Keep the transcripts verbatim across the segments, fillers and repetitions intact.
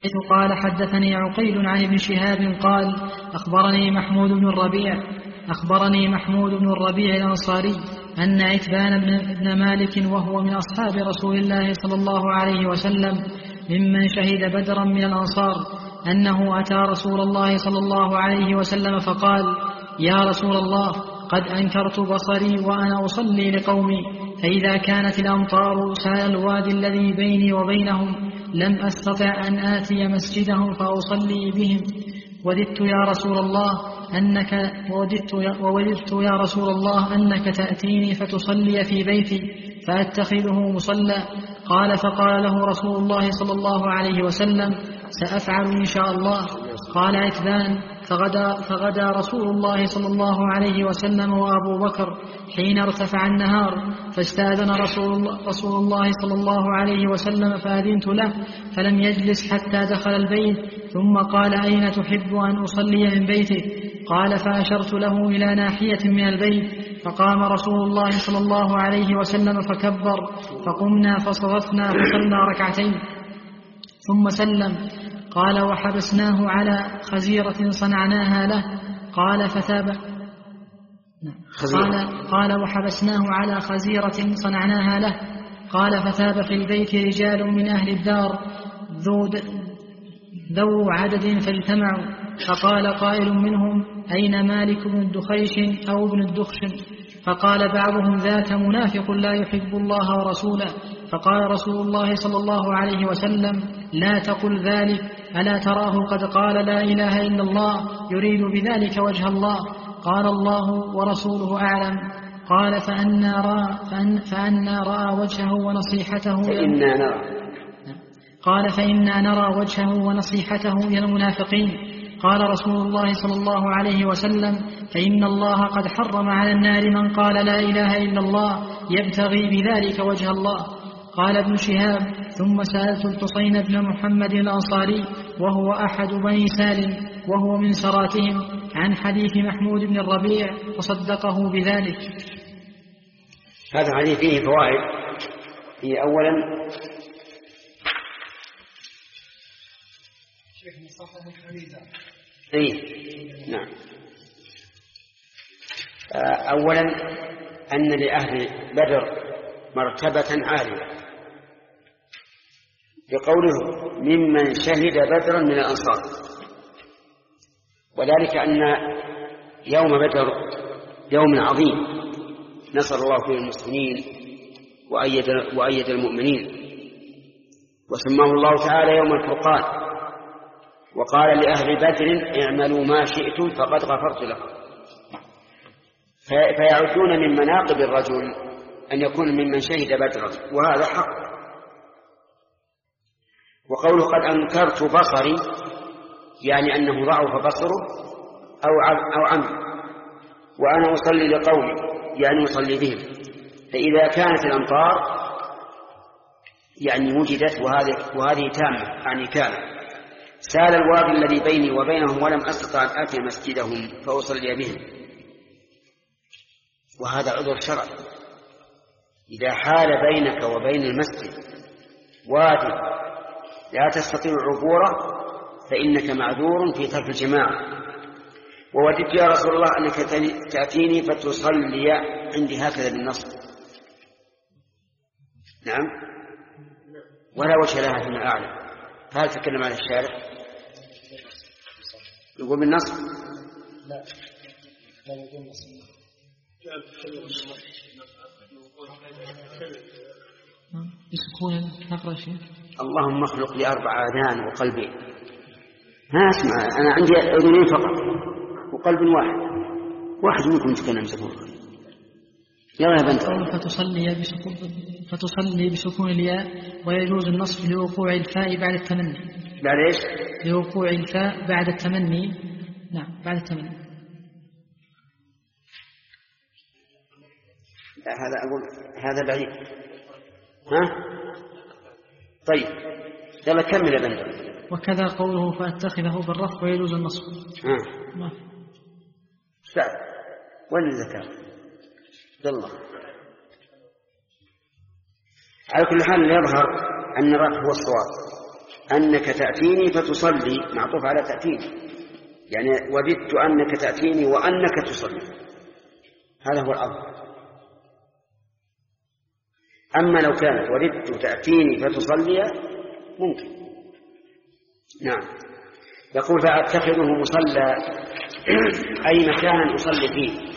قال حدثني عقيل عن ابن شهاب قال أخبرني محمود بن الربيع أخبرني محمود بن الربيع الأنصاري أن عتبان بن مالك وهو من أصحاب رسول الله صلى الله عليه وسلم ممن شهد بدرا من الأنصار أنه أتى رسول الله صلى الله عليه وسلم فقال يا رسول الله قد أنكرت بصري وأنا أصلي لقومي فإذا كانت الأمطار سال الوادي الذي بيني وبينهم لم أستطع أن آتي مسجدهم فأصلي بهم وددت يا رسول الله أنك ووددت يا, ووددت يا رسول الله أنك تأتيني فتصلي في بيتي فأتخذه مصلى. قال فقال له رسول الله صلى الله عليه وسلم سأفعل إن شاء الله. قال عتبان فغدا, فغدا رسول الله صلى الله عليه وسلم وأبو بكر حين ارتفع النهار فاستأذن رسول الله, رسول الله صلى الله عليه وسلم فأذنت له فلم يجلس حتى دخل البيت ثم قال أين تحب أن أصلي من بيتك؟ قال فأشرت له إلى ناحية من البيت فقام رسول الله صلى الله عليه وسلم فكبر فقمنا فصرفنا فصلى ركعتين ثم سلم. قال وحبسناه على خزيرة صنعناها له. قال فتاب قال, قال وحبسناه على خزيرة صنعناها له. قال فتاب في البيت رجال من أهل الدار ذو, ذو عدد فاجتمعوا فقال قائل منهم أين مالك بن الدخيش أو ابن الدخشن؟ فقال بعضهم ذاك منافق لا يحب الله ورسوله. فقال رسول الله صلى الله عليه وسلم لا تقل ذلك ألا تراه قد قال لا إله إلا الله يريد بذلك وجه الله؟ قال الله ورسوله أعلم. قال فأنا رأى, فأن فأنا رأى وجهه ونصيحته فإنا نرى قال فإنا نرى وجهه ونصيحته إلى المنافقين. قال رسول الله صلى الله عليه وسلم فإن الله قد حرم على النار من قال لا إله إلا الله يبتغي بذلك وجه الله. قال ابن شهاب ثم سألت الحسين بن محمد الأنصاري وهو أحد بني سالم وهو من سراتهم عن حديث محمود بن الربيع وصدقه بذلك. هذا الحديث فيه فوائد. هي أولا إيه نعم أولا أن لأهل بدر مرتبة عالية بقوله ممن شهد بدرا من الأنصار، وذلك أن يوم بدر يوم عظيم نصر الله فيه المسلمين وأيد, وأيد المؤمنين، وسماه الله تعالى يوم الفرقان، وقال لأهل بدر اعملوا ما شئتم فقد غفرت لكم. فيعدون من مناقب الرجل أن يكون ممن شهد بدرا، وهذا حق. وقوله قد أنكرت بصري يعني أنه ضعف بصره أو عمي، وأنا أصلي لقومي يعني أصلي بهم. فإذا كانت الأمطار يعني وجدت وهذه, وهذه تامة يعني كان سال الوادي الذي بيني وبينهم ولم أستطع أن آتي مسجدهم فأصلي بهم، وهذا عذر شرعي. إذا حال بينك وبين المسجد وادي لا تستطيع عبوره فإنك معذور في ترك الجماعة. ووددت يا رسول الله أنك تأتيني فتصلي عندي هكذا بالنصب. نعم، ولا وجه لها فيما أعلم. فهل تكلم عن الشارع يقول بالنصب؟ لا لا يقول بالنصب. يسكون نقرأ شيء. اللهم اخلق لي أربع آذان وقلبين. ها اسمع، أنا عندي أذنين فقط وقلب واحد، واحد منكم يتكلم سكون. يلا يا بنت. فتصلي بسكون فتصلي بسكون الياء، ويجوز النصب لوقوع الفاء بعد التمني. بعد ايش؟ لوقوع الفاء بعد التمني. نعم بعد التمني. لا هذا أقول هذا بعيد. ها؟ طيب يلا كمل يا بنت. وكذا قوله فأتخذه بالرفع ويجوز النصب. ها. ما سعد وين الزكاة؟ الله. على كل حال يظهر أن الرفع هو الصواب، أنك تأتيني فتصلي معطوف على تأتيني، يعني وددت أنك تأتيني وأنك تصلي، هذا هو الأفضل. أما لو كانت وددت تأتيني فتصلي ممكن. نعم. يقول فأتخذه مصلى أي مكانا أصلي فيه.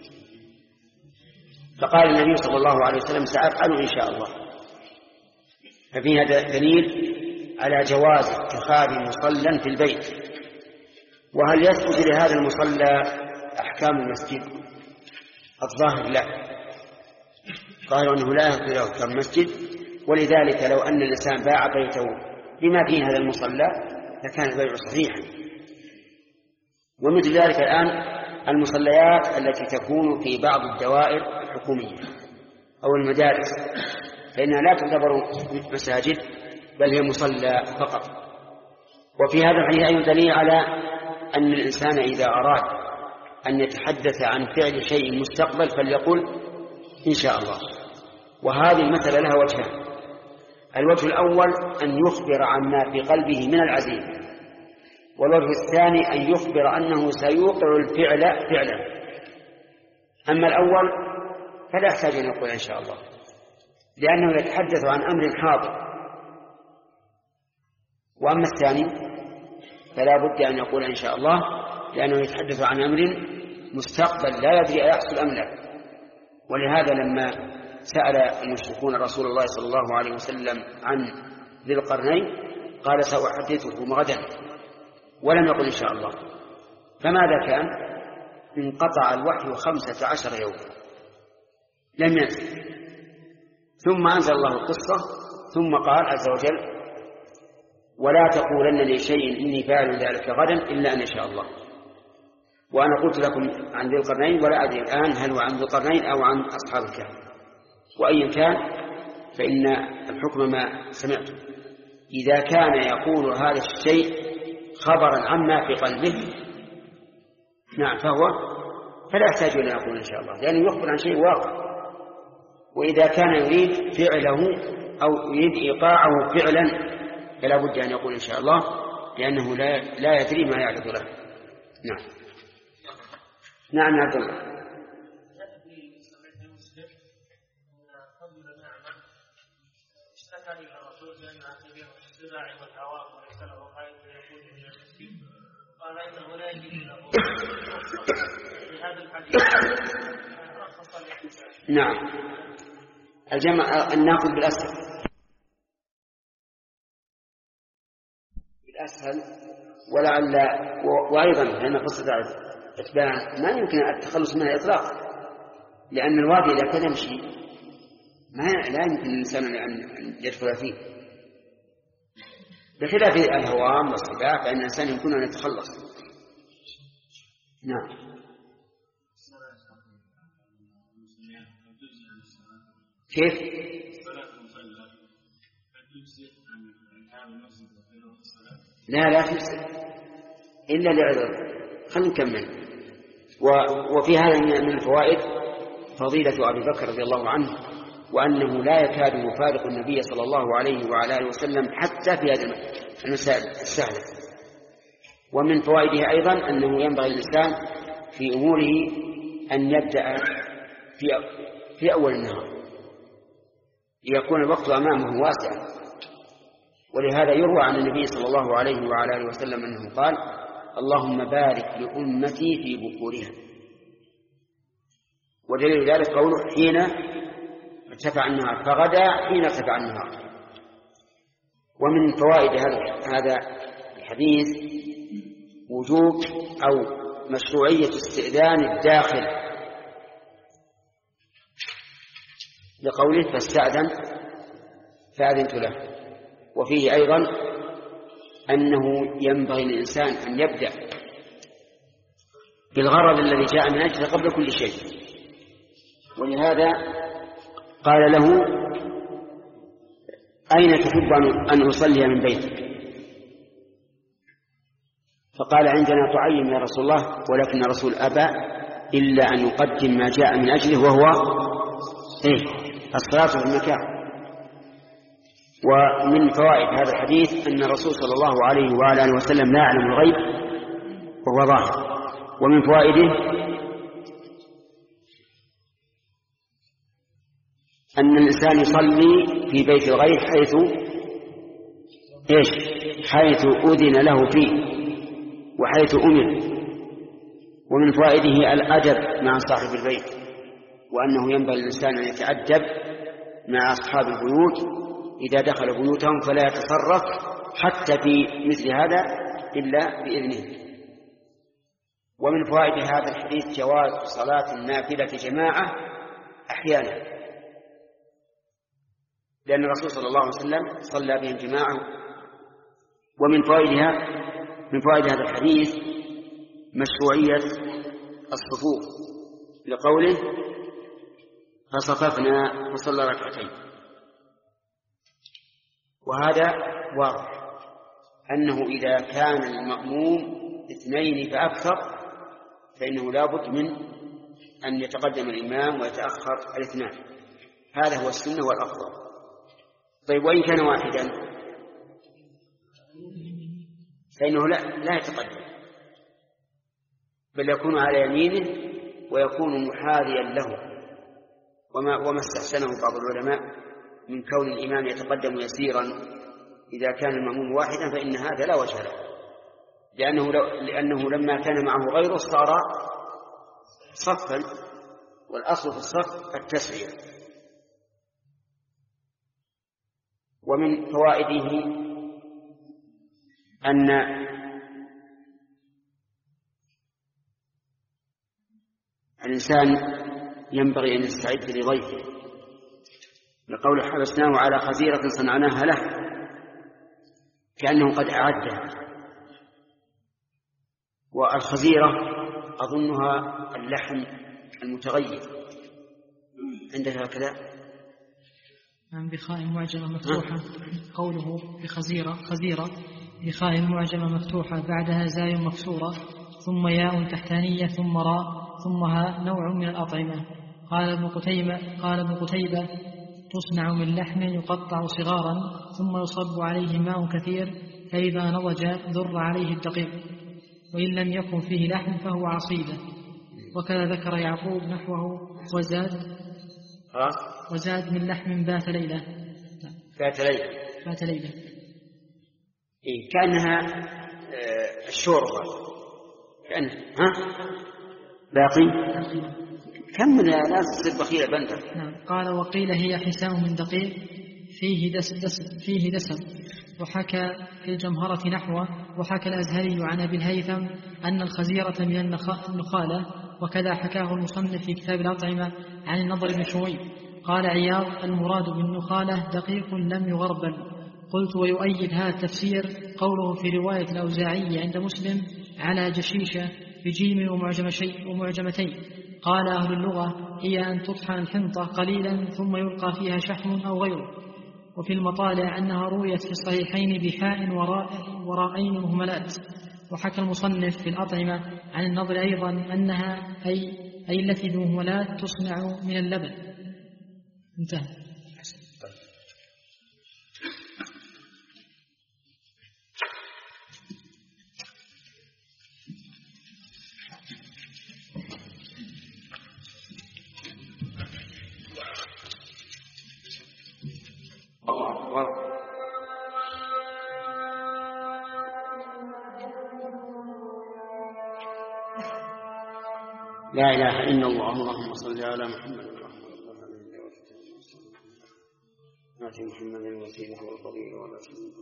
فقال النبي صلى الله عليه وسلم سأفعل إن شاء الله. ففيها دليل على جواز اتخاذ مصلى في البيت. وهل يسقط لهذا المصلى أحكام المسجد؟ الظاهر لا، قالوا أنه لا يسقط له أحكام المسجد، ولذلك لو أن الإنسان باع بيته بما فيه هذا المصلى لكان البيع صحيحا. ومثل ذلك الآن المصليات التي تكون في بعض الدوائر الحكومية أو المدارس فإنها لا تعتبر مساجد بل هي مصلى فقط. وفي هذا الحديث أيضا دليل على أن الإنسان إذا أراد أن يتحدث عن فعل شيء مستقبل فليقل إن شاء الله. وهذه المسألة لها وجهان: الوجه الأول أن يخبر عما في قلبه من العزيمة، والوجه الثاني أن يخبر أنه سيوقع الفعل فعلا. أما الأول فلا يحتاج أن يقول إن شاء الله، لأنه يتحدث عن أمر حاضر. وأما الثاني فلا بد أن يقول إن شاء الله، لأنه يتحدث عن أمر مستقبل لا يدري أيحصل أم لا. ولهذا لما سأل المشركون رسول الله صلى الله عليه وسلم عن ذي القرنين قال سأحدثكم غدا، ولم يقل إن شاء الله. فماذا كان؟ انقطع الوحي خمسة عشر يوم لم ينزل، ثم أنزل الله القصة، ثم قال عز وجل: ولا تقولن لشيء إني فاعل ذلك غدا إلا أن يشاء الله. وأنا قلت لكم عن ذي القرنين ولا أدري الآن هل هو عن ذي القرنين أو عن أصحاب الكهف، وأي كان فإن الحكم ما سمعته. إذا كان يقول هذا الشيء خبرا عما في قلبه نعم فهو فلا يحتاج إلى يقول إن شاء الله، لأنه يخبر عن شيء واقع. وإذا كان يريد فعله أو يريد إيقاعه فعلا فلا بد أن يقول إن شاء الله، لأنه لا, لا يدري ما يعرض له. نعم. نعم عبد الله. قال إنه لا يجب له في هذا الحديث. نعم. الجمع الناقض بالأسهل بالأسهل ولعل وأيضا لأن قصة إتبان ما يمكن التخلص منها إطلاقا، لأن الوادي إذا كان يمشي ما لا يمكن الإنسان أن يدخل فيه، بخلاف الهوام والصباح فإن الإنسان يمكن أن يتخلص. نعم. كيف؟ لا لا تجزئ إلا لعذر. خلينا نكمل. وفي هذا من الفوائد فضيلة أبي بكر رضي الله عنه، وأنه لا يكاد يفارق النبي صلى الله عليه وعلى آله وسلم حتى في هذه المسائل السهلة. ومن فوائده أيضا أنه ينبغي الإنسان في أموره أن يبدأ في في أول النهار ليكون الوقت أمامه واسعا. ولهذا يروى عن النبي صلى الله عليه وعلى آله وسلم أنه قال: اللهم بارك لأمتي في بكورها. ودليل ذلك قوله: حين ارتفع النهار، فغدا حين ارتفع النهار. ومن فوائد هذا الحديث وجوب أو مشروعية استئذان الداخل، لقوله: فاستأذن فأذنت له. وفيه أيضا أنه ينبغي للإنسان أن يبدأ بالغرض الذي جاء من أجله قبل كل شيء. ولهذا قال له: أين تحب أن أصلي من بيتك؟ فقال: عندنا تعين يا رسول الله، ولكن الرسول أبى إلا أن يقدم ما جاء من أجله وهو إيه؟ الصلاة في المكان. ومن فوائد هذا الحديث أن الرسول صلى الله عليه وعلى آله وسلم لا يعلم الغيب وهو ظاهر. ومن فوائده أن الإنسان يصلي في بيت الغير حيث إيش؟ حيث أذن له فيه وحيث أمر. ومن فوائده الأدب مع صاحب البيت، وأنه ينبغي للإنسان أن يتأدب مع أصحاب البيوت إذا دخل بيوتهم، فلا يتصرف حتى في مثل هذا إلا بإذنه. ومن فوائد هذا الحديث جواز صلاة النافلة جماعة أحيانا، لأن الرسول صلى الله عليه وسلم صلى بهم جماعة. ومن فوائدها من فوائد هذا الحديث مشروعية الصفوف، لقوله فصففنا وصلى ركعتين. وهذا واضح أنه إذا كان المأموم اثنين فأكثر فإنه لا بد من أن يتقدم الإمام ويتأخر الاثنان، هذا هو السنة والأفضل. طيب وإن كان واحدا فإنه لا, لا يتقدم، بل يكون على يمينه ويكون محاذيا له. وما, وما استحسنه بعض العلماء من كون الإمام يتقدم يسيرا إذا كان المأموم واحدا، فإن هذا لا وجه له، لأنه, لأنه لما كان معه غيره صار صفا، والأصل في الصف التسوية. ومن فوائده أن الإنسان ينبغي أن يستعد لضيفه، لقول حبسناه على خزيرة صنعناها له، كأنه قد أعدها. والخزيرة أظنها اللحم المتغير، عندك هكذا؟ نعم، بخاء معجمة مفتوحة. قوله بخزيرة خزيرة بخاء معجمة مفتوحة بعدها زاي مكسورة ثم ياء تحتانية ثم راء ثم ها، نوع من الأطعمة. قال ابن قتيبة قال ابن قتيبة تصنع من لحم يقطع صغارا ثم يصب عليه ماء كثير، فإذا نضج ذر عليه الدقيق، وإن لم يكن فيه لحم فهو عصيدة. وكذا ذكر يعقوب نحوه وزاد وزاد من لحم بات ليلة بات ليلة بات ليلة إيه كأنها آه الشوربة، كأنها ها باقي كم من لا تصير بخيلة بندر. نعم. قال وقيل هي حسام من دقيق فيه دس دس فيه دسم. وحكى في الجمهرة نحوه. وحكى الأزهري عن أبي الهيثم أن الخزيرة من النخالة، وكذا حكاه المصنف في كتاب الأطعمة عن النضر بن شويب. قال عياض المراد بالنخالة دقيق لم يغربل. قلت ويؤيد هذا التفسير قوله في رواية الأوزاعي عند مسلم على جشيشة بجيم ومعجمتين. قال أهل اللغة هي أن تطحن الحنطة قليلا ثم يلقى فيها شحم أو غيره. وفي المطالع أنها رويت في الصحيحين بحاء وراء وراءين مهملات. وحكى المصنف في الأطعمة عن النضر أيضا أنها أي, أي التي بمهملات تصنع من اللبن. انتهى. لا إله إلا الله. اللهم صل على محمد ناتي محمد الوسيلة والفضيلة ولا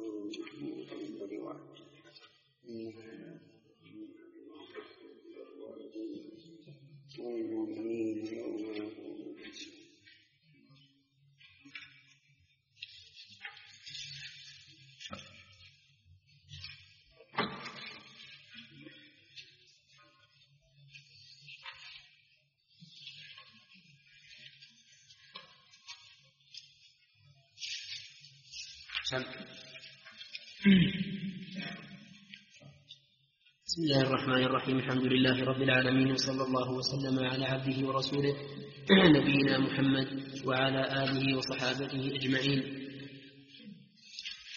بسم الله الرحمن الرحيم. الحمد لله رب العالمين، وصلى الله وسلم على عبده ورسوله نبينا محمد وعلى آله وصحابته أجمعين.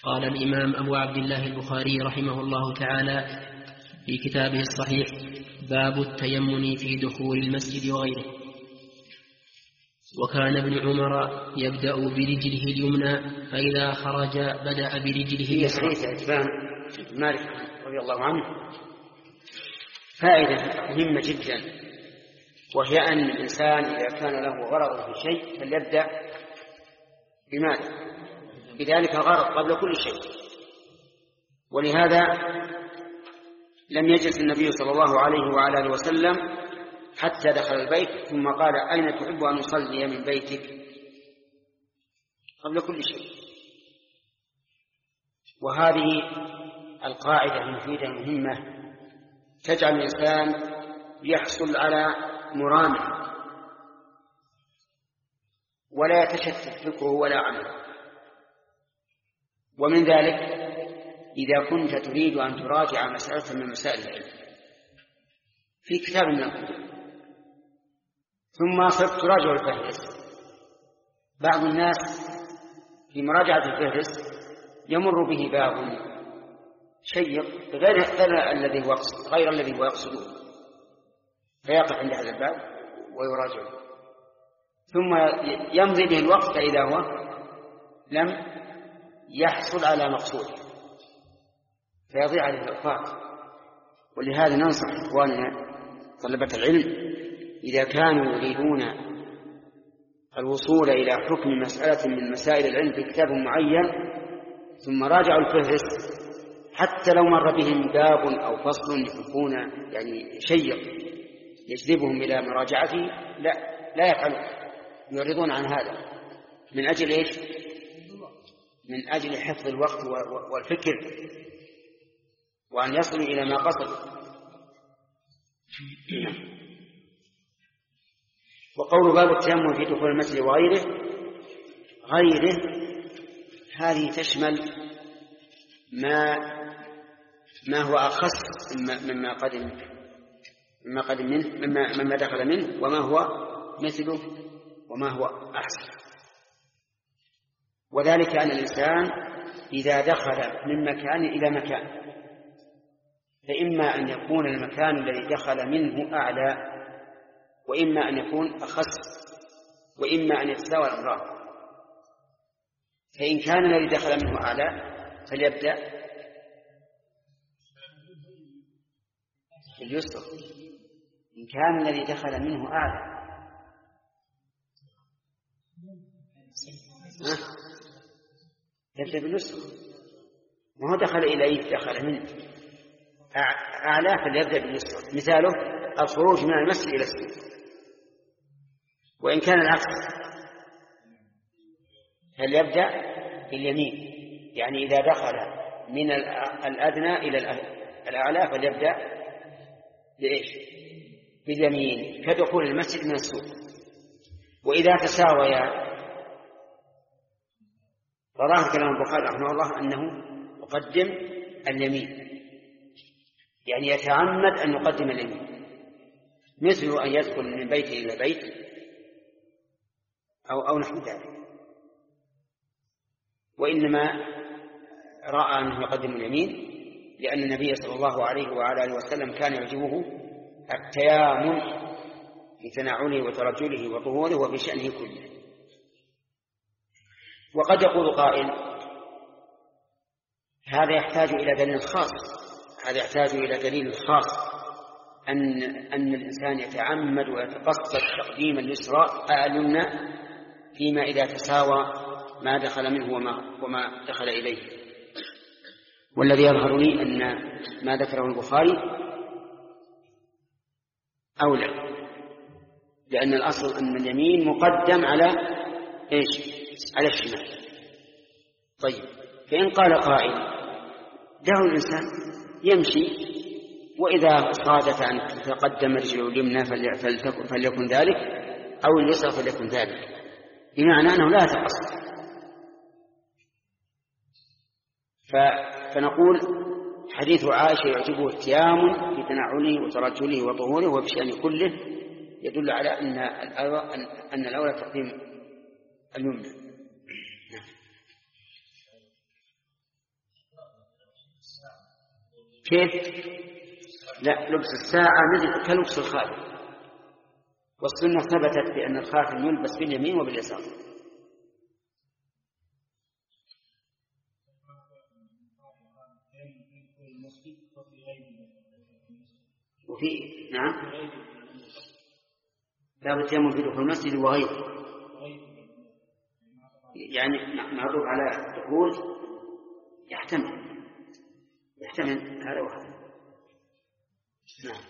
قال الإمام أبو عبد الله البخاري رحمه الله تعالى في كتابه الصحيح: باب التيمم في دخول المسجد وغيره. وكان ابن عمر يبدأ برجله اليمنى، فإذا خرج بدأ برجله اليسرى. في حديث عتبان مالك رضي الله عنه فائدة مهمة جدا، وهي أن الإنسان إذا كان له غرض في شيء فليبدأ بماذا؟ بذلك الغرض قبل كل شيء. ولهذا لم يجلس النبي صلى الله عليه وعلى آله وسلم حتى دخل البيت ثم قال: أين تحب أن أصلي من بيتك؟ قبل كل شيء. وهذه القاعدة المفيدة المهمة تجعل الإنسان يحصل على مرامه ولا يتشتت فكره ولا عمله. ومن ذلك إذا كنت تريد أن تراجع مسألة من مسائل العلم في كتاب من الكتب ثم صرت تراجع الفهرس، بعض الناس في مراجعة الفهرس يمر به باب شيق غير الذي هو غير الذي هو يقصده، فيقف عند هذا الباب ويراجعه، ثم يمضي به الوقت فإذا هو لم يحصل على مقصوده فيضيع عليه الأوقات. ولهذا ننصح إخواننا طلبة العلم إذا كانوا يريدون الوصول إلى حكم مسألة من مسائل العلم في كتاب معين ثم راجعوا الفهرس، حتى لو مر بهم باب أو فصل يحبون يعني شيق يجذبهم إلى مراجعته، لا لا يفعلون، يعرضون عن هذا من أجل إيش؟ من أجل حفظ الوقت والفكر وأن يصلوا إلى ما قصدوا. وقول باب التيمم في دخول المسجد وغيره غيره هذه تشمل ما ما هو أخص مما قدم مما قدم منه مما, مما دخل منه وما هو مثله وما هو أحسن. وذلك أن الإنسان إذا دخل من مكان إلى مكان فإما أن يكون المكان الذي دخل منه أعلى، وإما أن يكون أخص، وإما أن يتساوى الأمران. فإن كان الذي دخل منه أعلى فليبدأ باليسر، إن كان الذي دخل منه أعلى يبدأ باليسر، وهو دخل إليه دخل منه أعلى فليبدأ باليسر. مثاله الخروج من المسجد إلى السوق. وإن كان العكس فليبدأ باليمين، يعني إذا دخل من الأدنى إلى الأعلى فليبدأ بإيش؟ باليمين، كدخول المسجد من السوق. وإذا تساويا فظاهر كلام البخاري رحمه الله أنه يقدم اليمين، يعني يتعمد أن يقدم اليمين، مثل أن يدخل من بيت إلى بيت أو أو نحو ذلك. وإنما رأى أنه يقدم اليمين لأن النبي صلى الله عليه وعلى آله وسلم كان يعجبه التيامن في تنعله وترجله وطهوره وبشأنه كله. وقد يقول قائل هذا يحتاج إلى دليل خاص، هذا يحتاج إلى دليل خاص أن أن الإنسان يتعمد ويتقصد تقديم اليسرى اليمنى فيما إذا تساوى ما دخل منه وما, وما دخل إليه. والذي يظهر لي أن ما ذكره البخاري أولى، لأن الأصل أن اليمين مقدم على إيش؟ على الشمال. طيب، فإن قال قائل دعوا الإنسان يمشي وإذا صادف أن تقدم رجله اليمنى فليكن ذلك أو اليسرى فليكن ذلك، بمعنى أنه لا يتقصد. فنقول حديث عائشة يعجبه التيامن في تنعله وترجله وطهوره وبشأن كله يدل على أن أن الأولى تقديم اليمنى. كيف؟ لا، لبس الساعة مثل كلبس الخاتم، والسنة ثبتت بأن الخاتم يلبس باليمين وباليسار. وفي نعم لا بالتيمم في دخول المسجد وغيره، يعني معروف على دخول يحتمل يحتمل هذا وهذا. نعم.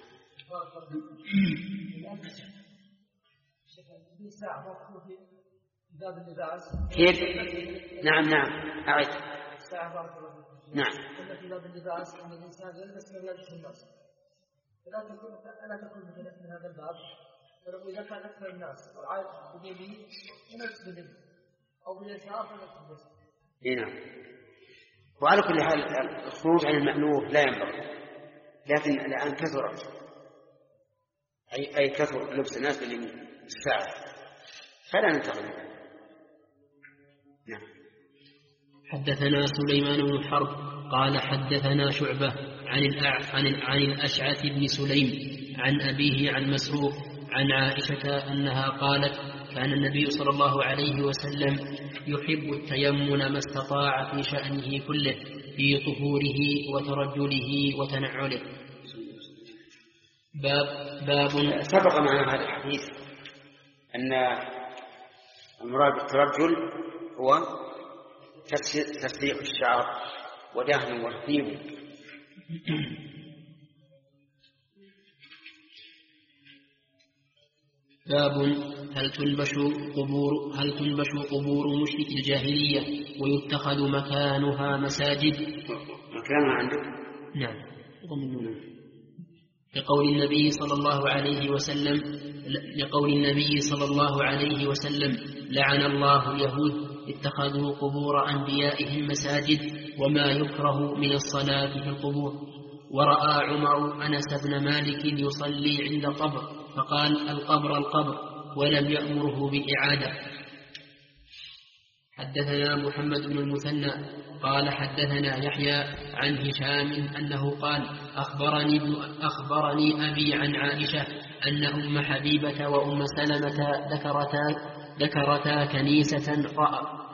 كيف؟ نعم نعم أعد. نعم. في باب اللباس أن الإنسان يلبس من يلبس الناس، فلا تكون ألا تكون من هذا الباب، ولو إذا كان أكثر الناس والعائد باليمين يلبس باليمين أو باليسار فلبس باليسار. نعم. وعلى كل حال الخروج عن المألوف لا ينبغي، لكن الآن كثرت أي أي كثر لبس الناس باليمين الساعة، فلا ننتقل. نعم. حدثنا سليمان بن حرب قال حدثنا شعبة عن عن عن الأشعث بن سليم عن أبيه عن مسروق عن عائشة أنها قالت كان النبي صلى الله عليه وسلم يحب التيمن ما استطاع في شأنه كله، في طهوره وترجله وتنعله. باب باب سبق معنا هذا الحديث أن المراد بالترجل هو تسريح الشعر ودهن والطيب. باب هل تنبش قبور هل تنبش قبور مشرك الجاهلية ويتخذ مكانها مساجد؟ مكانها عندك؟ نعم. لقول النبي صلى الله عليه وسلم لقول النبي صلى الله عليه وسلم لعن الله اليهود اتخذوا قبور أنبيائهم مساجد وما يكره من الصلاة في القبور. ورأى عمر أنس بن مالك يصلي عند قبر فقال القبر القبر ولم يأمره بالإعادة. حدثنا محمد بن المثنى قال حدثنا يحيى عن هشام أنه قال أخبرني, أخبرني أبي عن عائشة أن أم حبيبة وأم سلمة ذكرتا, ذكرتا كنيسة رأى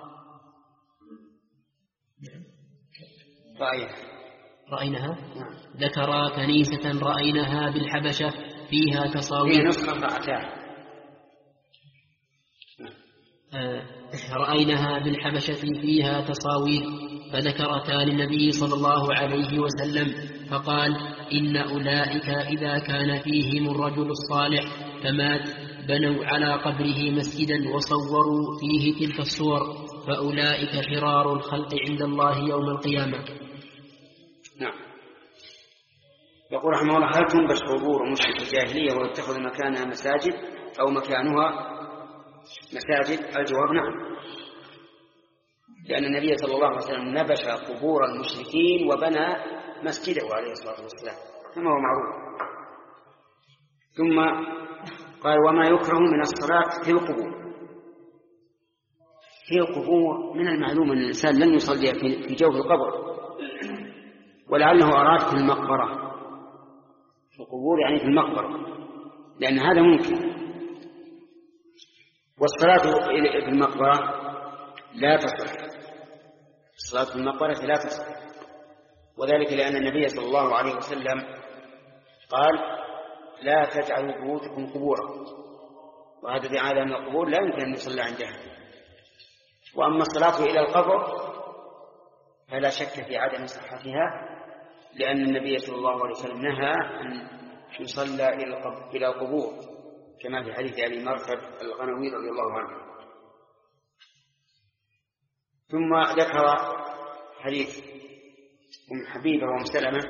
رأينها ذكرا كنيسة رأيناها بالحبشة فيها تصاوير آه رأيناها بالحبشة فيها تصاوير فذكرتا للنبي صلى الله عليه وسلم فقال إن أولئك إذا كان فيهم الرجل الصالح فمات بنوا على قبره مسجدا وصوروا فيه تلك الصور فأولئك شرار الخلق عند الله يوم القيامة. نعم. يقول رحمه الله هل تنبش قبور مشرك الجاهلية ويتخذ مكانها مساجد أو مكانها مساجد؟ الجواب نعم، لأن النبي صلى الله عليه وسلم نبش قبور المشركين وبنى مسجده عليه الصلاة والسلام كما هو معروف. ثم قال وما يكره من الصلاة في القبور. في القبور من المعلوم أن الإنسان لن يصلي في جوف القبر، ولعله أراد في المقبرة، في القبور يعني في المقبرة، لأن هذا ممكن. والصلاة في المقبرة لا تصح، الصلاة في المقبرة لا تصح، وذلك لأن النبي صلى الله عليه وسلم قال لا تجعلوا بيوتكم قبورا، وهذا دليل على أن القبور لا يمكن أن يصلى عندها. وأما الصلاة إلى القبر فلا شك في عدم صحتها، لأن النبي صلى الله عليه وسلم نهى أن يصلى إلى القبور كما في حديث أبي مرثد الغنوي رضي الله عنه. ثم ذكر حديث أم حبيبة وأم سلمة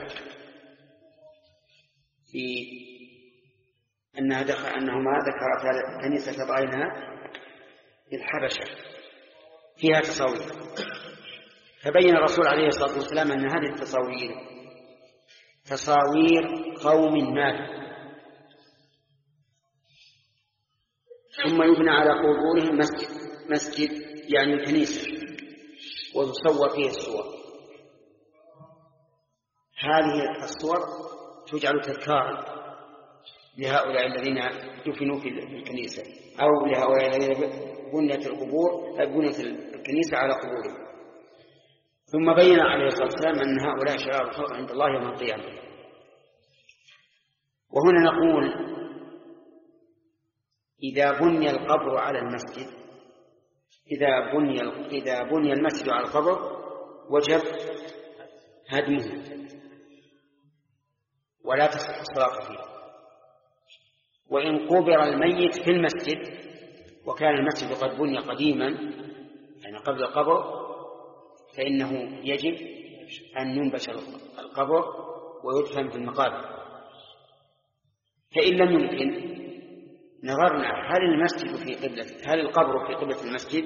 في أنها دخل أنهما ذكرتا كنيسة رأيناها في الحبشة فيها تصاوير، فبين الرسول عليه الصلاة والسلام أن هذه التصاوير تصاوير قوم مات ثم يبنى على قبورهم مسجد مسجد يعني الكنيسة ويصور فيه الصور. هذه الصور تجعل تذكارا لهؤلاء الذين دفنوا في الكنيسة، أو لهؤلاء الذين بنيت القبور بنيت الكنيسة على قبورهم. ثم بين عليه الصلاة والسلام أن هؤلاء شرار الخلق عند الله يوم القيامة. وهنا نقول إذا بني القبر على المسجد إذا بني إذا بني المسجد على القبر وجب هدمه ولا تصح الصلاة فيه. وإن قبر الميت في المسجد وكان المسجد قد بني قديما يعني قبل القبر فإنه يجب أن ينبش القبر ويدفن في المقابر. فإن لم يمكن نظرنا هل المسجد في قبلة هل القبر في قبلة المسجد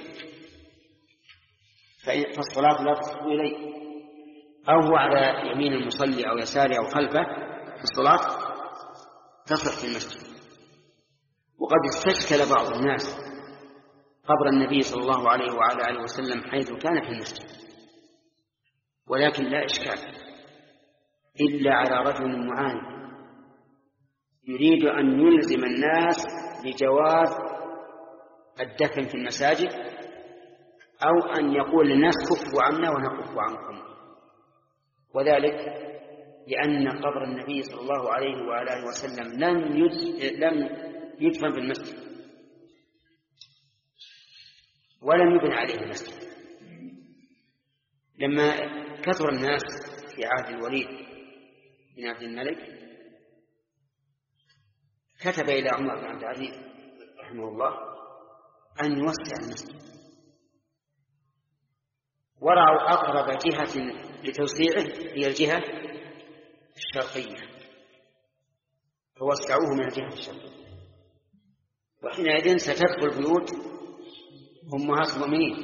فالصلاة لا تصح إليه، أو هو على يمين المصلي أو يساره أو خلفه الصلاة تصح في المسجد. وقد استشكل بعض الناس قبر النبي صلى الله عليه وعلى آله وسلم حيث كان في المسجد، ولكن لا إشكال إلا على رجل معاند يريد أن يلزم الناس بجواز الدفن في المساجد، أو أن يقول للناس كفوا عنا ونكف عنكم. وذلك لأن قبر النبي صلى الله عليه وعلى آله وسلم لم لم يدفن في المسجد ولم يبنى عليه المسجد. لما كثر الناس في عهد الوليد بن عبد الملك كتب إلى عمر بن عبد العزيز رحمه الله أن يوسع المسجد، ورعوا أقرب جهة لتوسيعه هي الجهة الشرقية فوسعوه من الجهة الشرقية. وحينئذ ستدخل بيوت أمهات المؤمنين،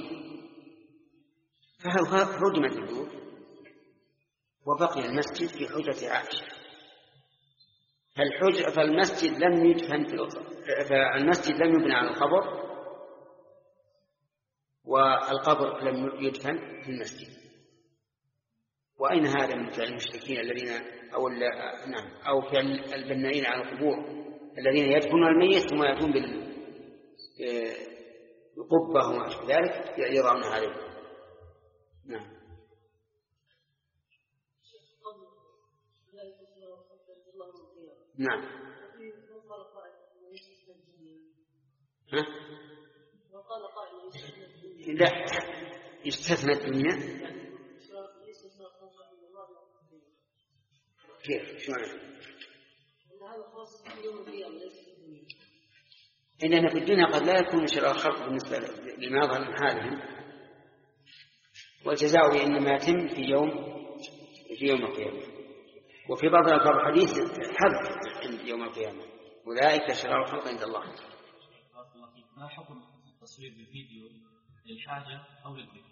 فهدمت البيوت وبقي المسجد في حجرة عائشة. فالحجر فالمسجد لم يدفن في فالمسجد لم يبنى على القبر، والقبر لم يدفن في المسجد. وأين هذا من فعل المشركين الذين أو نعم أو فعل البنائين على القبور الذين يدفنون الميت ثم يأتون بالقبة وما أشبه ذلك يضعون عليه. نعم. نعم. ها؟ لا يستثنى الدنيا. كيف؟ شو معنى؟ إننا في الدنيا قد لا يكون شرار الخلق بالنسبة لما يظهر من حالهم، والجزاء إنما يتم في يوم في يوم القيامة. وفي بعض الألفاظ الحديث حذف عند يوم القيامة أولئك شرار الخلق عند الله. ما حكم التصوير بالفيديو للحاجة أو للذكر؟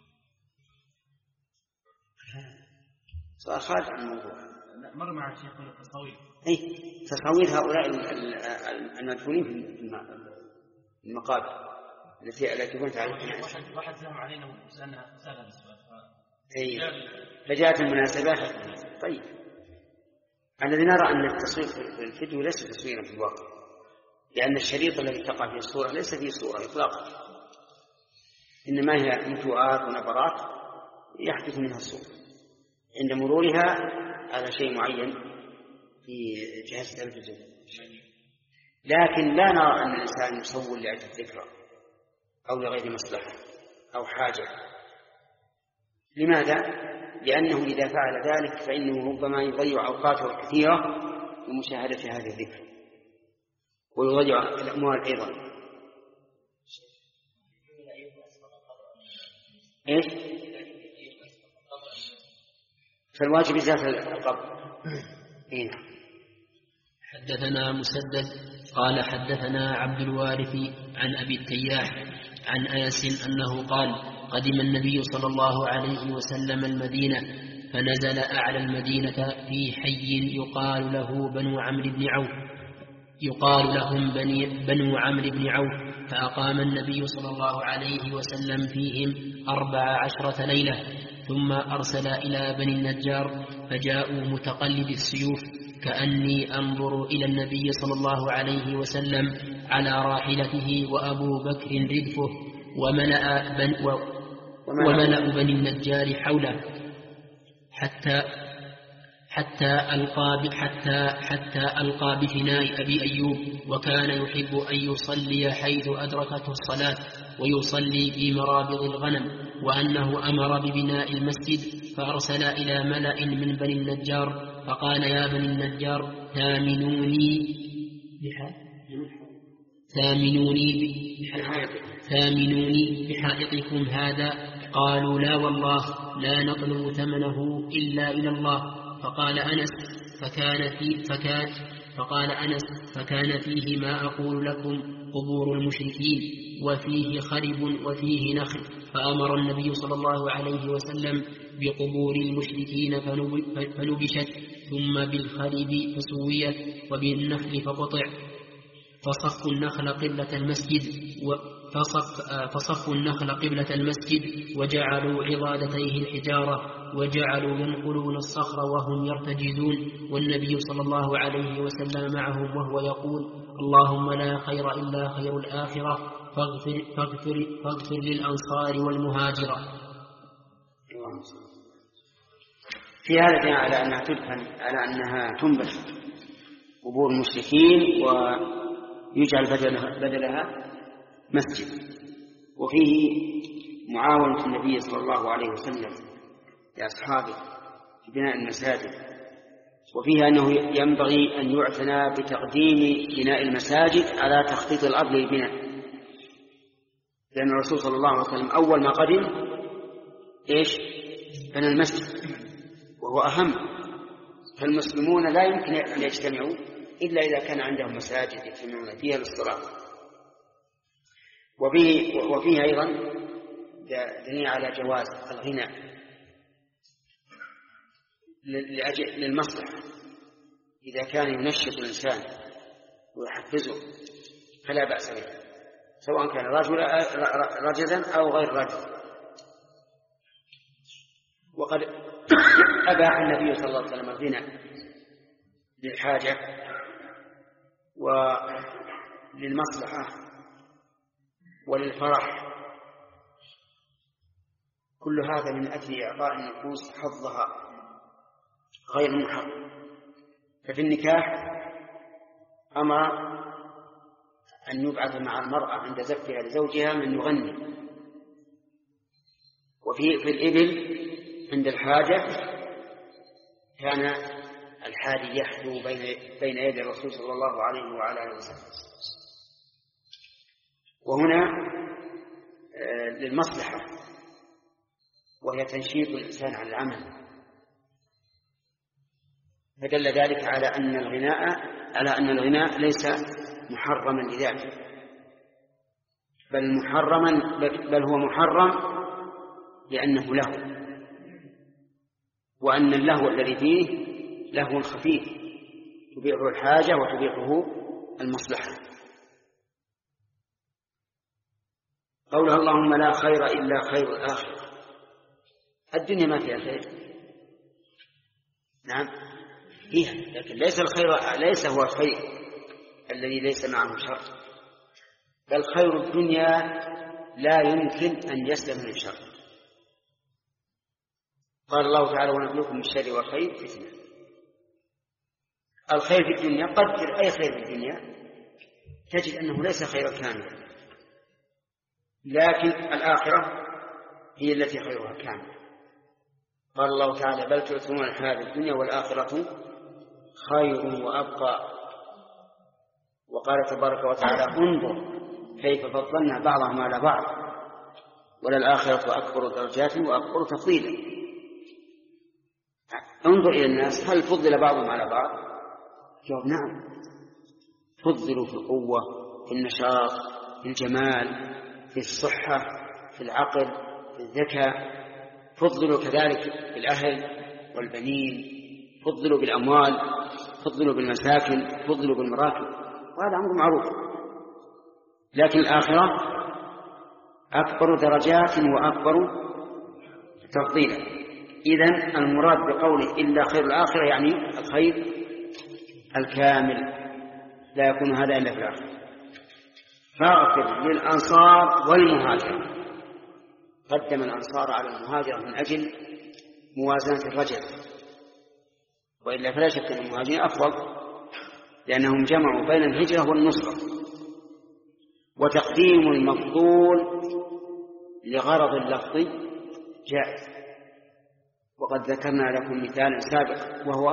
سؤال خارج عن الموضوع. مر مع الشيخ التصوير. أي تصوير هؤلاء المدفونين في المقابر التي التي كنت عليها. واحد واحد زهم علينا وسألنا سأل هذا السؤال. أي فجاءت المناسبة. طيب الذي نرى أن التصوير في الفيديو ليس تصويرا في الواقع، لأن الشريط الذي تقع فيه الصورة ليس فيه صورة إطلاقا، إنما هي نتوءات ونبرات يحدث منها الصورة عند مرورها على شيء معين في جهاز التلفزيون. لكن لا نرى أن الإنسان يصور لعدة ذكرى أو لغير مصلحة أو حاجة. لماذا؟ لأنه إذا فعل ذلك فإنه ربما يضيع أوقاته الكثيرة بمشاهدة هذه الذكر ويضيع الأموال أيضا. إيش؟ فالواجب إزالة القبر. إيه. حدثنا مسدد قال حدثنا عبد الوارث عن أبي التياح عن أنس أنه قال قدم النبي صلى الله عليه وسلم المدينة فنزل أعلى المدينة في حي يقال له بنو عمرو بن عوف يقال لهم بني بنو عمرو بن عوف فأقام النبي صلى الله عليه وسلم فيهم أربع عشرة ليلة ثم أرسل إلى بني النجار فجاءوا متقلد السيوف كأني أنظر إلى النبي صلى الله عليه وسلم على راحلته وأبو بكر ردفه وملأ, بن و وملأ بني النجار حوله حتى حتى ألقى حتى حتى ألقى بفناء أبي أيوب، وكان يحب أن يصلي حيث أدركته الصلاة ويصلي في مرابض الغنم، وأنه أمر ببناء المسجد فأرسل إلى ملأ من بني النجار فقال يا بني النجار ثامنوني ثامنوني ثامنوني بحائطكم هذا. قالوا لا والله لا نطلب ثمنه إلا إلى الله. فقال أنس فكان في فكان فقال أنس فكان فيه ما أقول لكم قبور المشركين وفيه خرب وفيه نخل، فأمر النبي صلى الله عليه وسلم بقبور المشركين فنبشت، ثم بالخرب فسويت، وبالنخل فقطع، فصفوا النخل قبلة المسجد فصف فصفوا النخل قبلة المسجد وجعلوا عضادتيه الحجارة، وجعلوا ينقلون الصخر وهم يرتجزون، والنبي صلى الله عليه وسلم معهم وهو يقول اللهم لا خير إلا خير الآخرة فاغفر, فاغفر, فاغفر للأنصار والمهاجرة. في هذا دليل على أنها تدفن، على أنها تنبش قبور المشركين ويجعل بدلها مسجد. وفيه معاونة النبي صلى الله عليه وسلم لأصحابه في بناء المساجد، وفيها أنه ينبغي أن يعتنى بتقديم بناء المساجد على تخطيط الأرض للبناء، لأن الرسول صلى الله عليه وسلم أول ما قدم إيش؟ بنى المسجد، وهو أهم. فالمسلمون لا يمكن أن يجتمعوا إلا إذا كان عندهم مساجد يجتمعون فيها للصلاة. وفيه, وفيه أيضا دليل على جواز الغناء للمصلحة، إذا كان ينشط الإنسان ويحفزه فلا بأس به، سواء كان رجلا أو غير رجل. وقد أباح النبي صلى الله عليه وسلم الغناء للحاجة وللمصلحة وللفرح، كل هذا من أجل إعطاء النفوس حظها غير محرم. ففي النكاح أمر أن يبعث مع المرأة عند زفها لزوجها من يغني. وفي في الإبل عند الحاجة كان الحادي يحدو بين بين يدي الرسول صلى الله عليه وعلى آله وسلم. وهنا للمصلحة، وهي تنشيط الإنسان على العمل، فدل ذلك على أن الغناء على أن الغناء ليس محرما لذاته، بل محرما بل هو محرم لأنه له، وأن اللهو الذي فيه لهو خفيف تبيعه الحاجة وتبيعه المصلحة. قولها اللهم لا خير إلا خير الآخرة، الدنيا ما فيها خير، نعم فيها، لكن ليس الخير ليس هو الخير الذي ليس معه شر، بل خير الدنيا لا يمكن أن يسلم من الشر. قال الله تعالى ونبلوكم بالشر والخير فتنة. الخير في الدنيا قدر أي خير في الدنيا تجد أنه ليس خير كامل، لكن الآخرة هي التي خيرها كامل. قال الله تعالى بل تؤثرون الحياة الدنيا والآخرة خير وأبقى. وقال تبارك وتعالى انظر كيف فضلنا بعضهم على بعض وللآخرة أكبر درجات وأكبر تفضيلا. انظر إلى الناس هل فضل بعضهم على بعض؟ جواب نعم، فضلوا في القوة، في النشاط، في الجمال، في الصحة، في العقل، في الذكاء، فضلوا كذلك في الأهل والبنين، فضلوا بالأموال، فضلوا بالمساكن، فضلوا بالمراكب، وهذا أمر معروف. لكن الآخرة أكبر درجات وأكبر تفضيلا. إذن المراد بقوله إلا خير الآخرة يعني الخير الكامل، لا يكون هذا إلا في الآخرة. فاغفر للأنصار والمهاجرة، قدم الأنصار على المهاجرة من أجل موازنة الرجل، وإلا فلا شك أن المهاجرين أفضل لأنهم جمعوا بين الهجرة والنصرة. وتقديم المفضول لغرض اللفظ جائز، وقد ذكرنا لكم مثال سابق وهو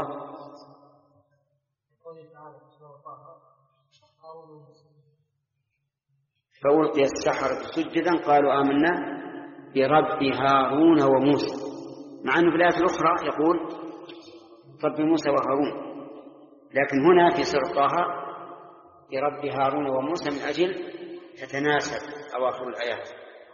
فألقي السحرة سجدا قالوا آمنا برب هارون وموسى، مع أنه في الآية الأخرى يقول رب موسى وهارون، لكن هنا في سورة طه برب هارون وموسى من أجل تتناسب أواخر الآيات.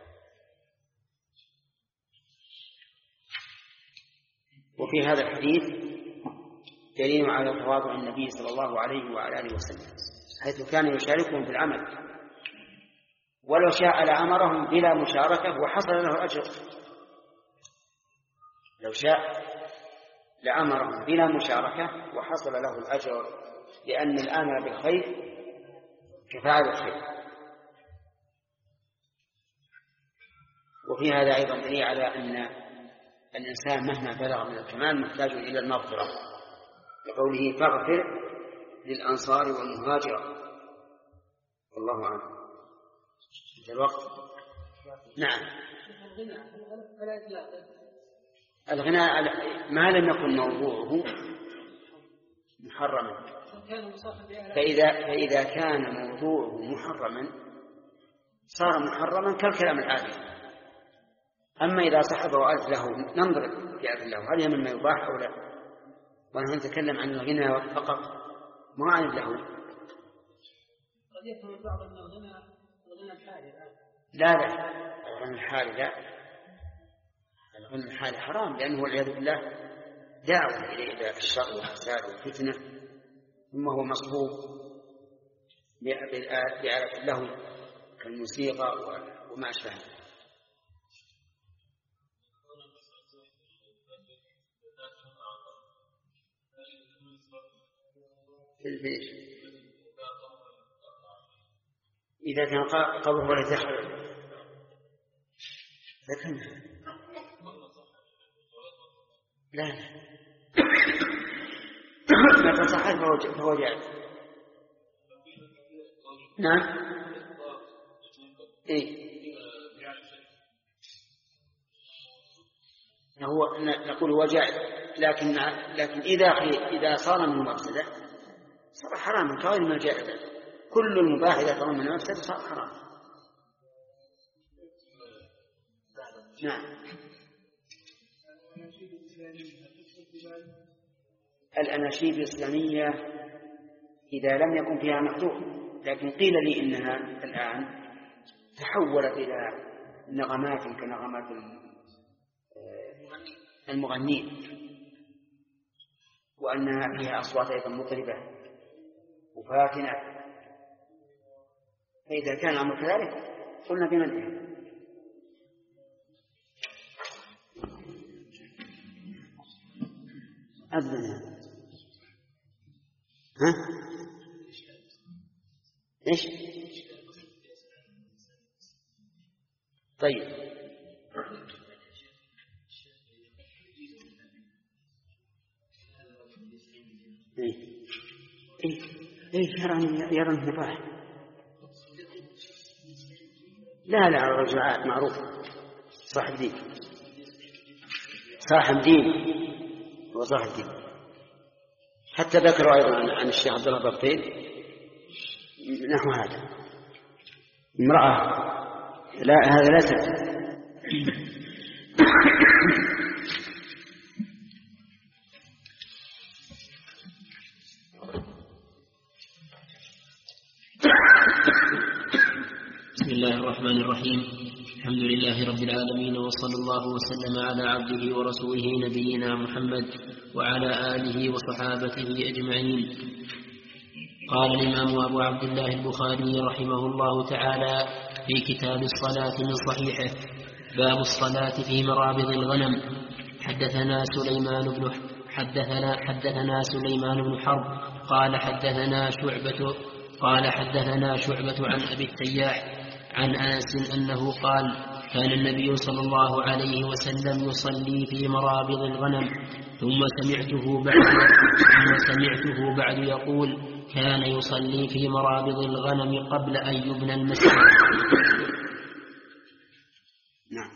وفي هذا الحديث دليل على تواضع النبي صلى الله عليه وعلى آله وسلم، حيث كان يشاركهم في العمل، ولو شاء لأمرهم بلا مشاركة وحصل له أجر. لو شاء لأمرهم بلا مشاركة وحصل له الأجر، لأن الآمر بالخير كفاعل الخير. وفي هذا أيضا دليل على أن الإنسان مهما بلغ من الكمال محتاج إلى المغفرة، لقوله فاغفر للأنصار والمهاجرة. والله أعلم. الوقت نعم. الغناء ما لم يكن موضوعه محرما، فإذا, فإذا كان موضوعه محرما صار محرما كالكلام العادي. أما إذا صحبه ألف له ننظر في ألف له هل يمن ما يباح أو لا. ونحن نتكلم عن الغنى فقط ما عن له. قد يكون بعض الغنى الغنى الحالي. لا لا الغنى الحالي لا، الغنى الحالي حرام، لأنه والعياذ بالله دعوة إلى الشر والفساد والفتنة، ثم هو مصبوب بآلة اللهو كالموسيقى وما أشبهه. إذا كان قبره ولا تحرر لكن لا ما تصحت فهو جائز. نعم إيه هو نقول هو جائز، لكن لكن إذا إذا صار من مفسدة صار حراما كغير ما جائز. كل المباح إذا صار من مفسدة صار حرام. نعم. الأناشيد الإسلامية إذا لم يكن فيها مخلوق، لكن قيل لي إنها الآن تحولت إلى نغمات كنغمات المغنين، وأنها فيها أصوات أيضا مطربة وفاتنة. فإذا كان الأمر كذلك قلنا بمنعه. أبدا. ها؟ إيش؟ طيب. إيه إيه إيه يرى يرى النباح. لا لا الرجعات معروف صاحب دين، صاحب دين هو صاحب دين. حتى ذكروا أيضا عن الشيخ عبد الله بطيل نحو هذا. امرأة لا هذا لا تأتي. بسم الله الرحمن الرحيم. الحمد لله رب العالمين، وصلى الله وسلم على عبده ورسوله نبينا محمد وعلى آله وصحابته أجمعين. قال الإمام أبو عبد الله البخاري رحمه الله تعالى في كتاب الصلاة من صحيحه: باب الصلاة في مرابض الغنم. حدثنا سليمان بن حدثنا حدثنا سليمان بن حرب قال حدثنا شعبة قال حدثنا شعبة عن أبي التياح عن أنس أنه قال كان النبي صلى الله عليه وسلم يصلي في مرابض الغنم ثم سمعته بعد ثم سمعته بعد يقول كان يصلي في مرابض الغنم قبل أن يبنى المسجد. نعم.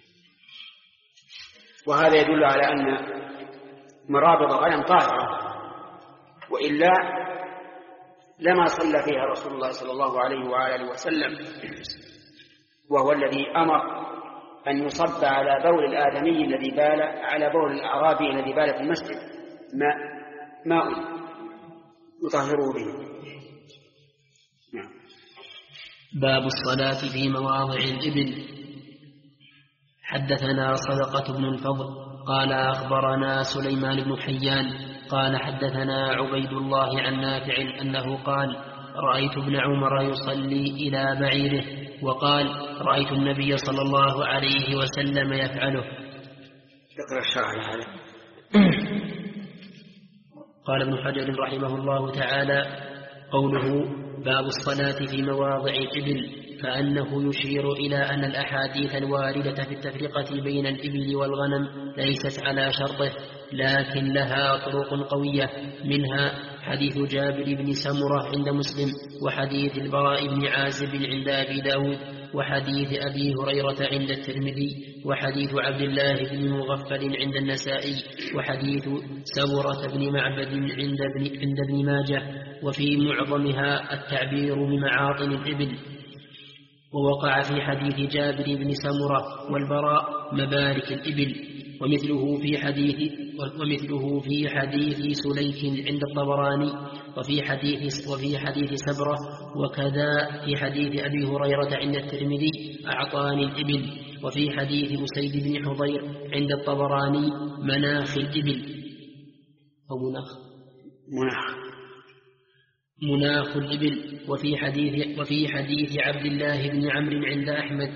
وهذا يدل على أن مرابض الغنم طاهرة، وإلا لما صلى فيها رسول الله صلى الله عليه وآله وسلم، وهو الذي أمر أن يصب على بول الآدمي الذي بال على بول الأعرابي الذي بال في المسجد ماء ماء يطهره به. نعم. باب الصلاة في مواضع الإبل. حدثنا صدقة بن الفضل قال أخبرنا سليمان بن حيان قال حدثنا عبيد الله عن نافع أنه قال رأيت ابن عمر يصلي إلى بعيره، وقال رأيت النبي صلى الله عليه وسلم يفعله. ذكر الشرح هذا. قال ابن حجر رحمه الله تعالى قوله باب الصلاة في مواضع الإبل فأنه يشير إلى أن الأحاديث الواردة في التفرقة بين الإبل والغنم ليست على شرطه، لكن لها طرق قوية، منها حديث جابر بن سمرة عند مسلم، وحديث البراء بن عازب عند أبي داود، وحديث أبي هريرة عند الترمذي، وحديث عبد الله بن مغفل عند النسائي، وحديث سورة بن معبد عند ابن, عند ابن ماجه، وفي معظمها التعبير بمعاطن الإبل. ووقع في حديث جابر بن سمرة والبراء مبارك الإبل، ومثله في حديث ومثله في حديث سليك عند الطبراني، وفي حديث وفي حديث سبرة، وكذا في حديث أبي هريرة عند الترمذي أعطاني الإبل، وفي حديث أسيد بن حضير عند الطبراني مناخ الإبل أو مناخ مناخ مناخ الإبل. وفي حديث وفي حديث عبد الله بن عمرو عند أحمد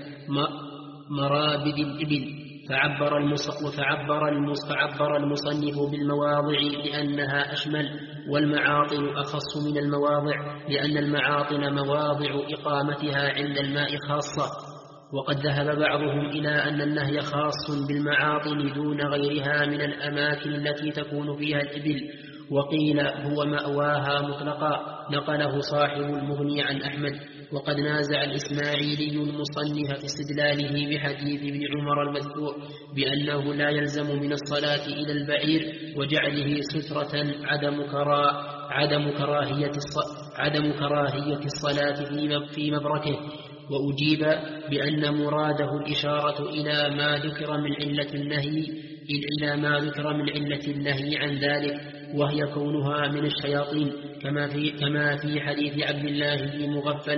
مرابد الإبل. فعبر المص... فعبر المص... فعبر المصنف بالمواضع لأنها أشمل، والمعاطن أخص من المواضع، لأن المعاطن مواضع إقامتها عند الماء خاصة. وقد ذهب بعضهم إلى أن النهي خاص بالمعاطن دون غيرها من الأماكن التي تكون فيها الإبل، وقيل هو مأواها مطلقا، نقله صاحب المغني عن أحمد. وقد نازع الإسماعيلي المصنف في استدلاله بحديث ابن عمر المذكور بأنه لا يلزم من الصلاة إلى البعير وجعله سترة عدم كرا عدم كراهية عدم كراهية الصلاة في مبركه. وأجيب بأن مراده الإشارة إلى ما ذكر من علة النهي إلى ما ذكر من علة النهي عن ذلك، وهي كونها من الشياطين، كما في كما في حديث عبد الله بن مغفل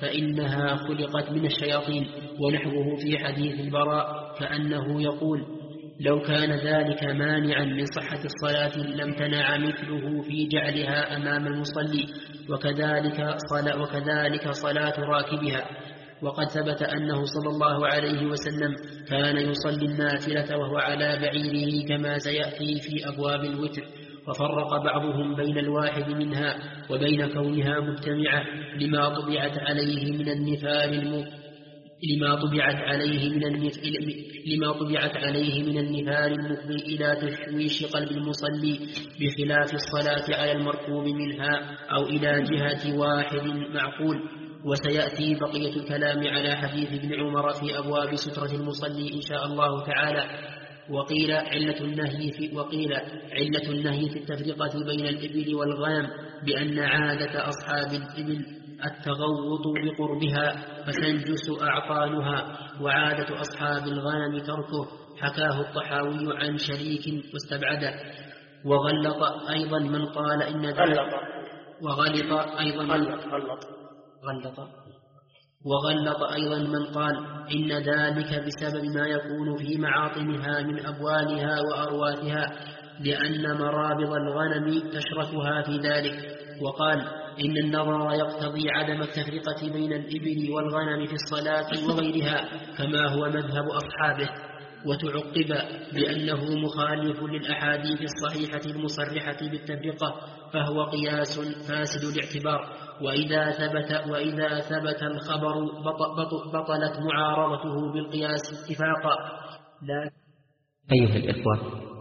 فإنها خلقت من الشياطين، ونحوه في حديث البراء كأنه يقول لو كان ذلك مانعا من صحة الصلاة لم تنع مثله في جعلها أمام المصلي، وكذلك صلاة, وكذلك صلاة راكبها. وقد ثبت أنه صلى الله عليه وسلم كان يصلي النافلة وهو على بعيره كما سيأتي في أبواب الوتر. وفرق بعضهم بين الواحد منها وبين كونها مجتمعة لما طبعت عليه من النفار الم... لما طبعت عليه من النف... لما طبعت عليه من النفار المفضي إلى تشويش قلب المصلي، بخلاف الصلاة على المركوب منها أو إلى جهة واحد معقول. وسيأتي بقية الكلام على حديث ابن عمر في أبواب سترة المصلي إن شاء الله تعالى. وقيل علة النهي في وقيل علة النهي في التفرقة بين الإبل والغنم بأن عادة أصحاب الإبل التغوط بقربها فتنجس أعطانها، وعادة أصحاب الغنم تركه، حكاه الطحاوي عن شريك واستبعده. وغلط أيضا من قال إن ذلك وغلط أيضا غلط غلط غلط وغلط أيضا من قال إن ذلك بسبب ما يكون في معاطنها من أبوالها وأرواتها، لأن مرابض الغنم تشرفها في ذلك. وقال إن النظر يقتضي عدم التفرقة بين الإبل والغنم في الصلاة وغيرها، كما هو مذهب أصحابه. وتعقب بأنه مخالف للأحاديث الصحيحة المصرحة بالتفرقة فهو قياس فاسد الاعتبار، وإذا ثبت, وإذا ثبت الخبر بطلت معارضته بالقياس اتفاقا. لا أيها الإخوة،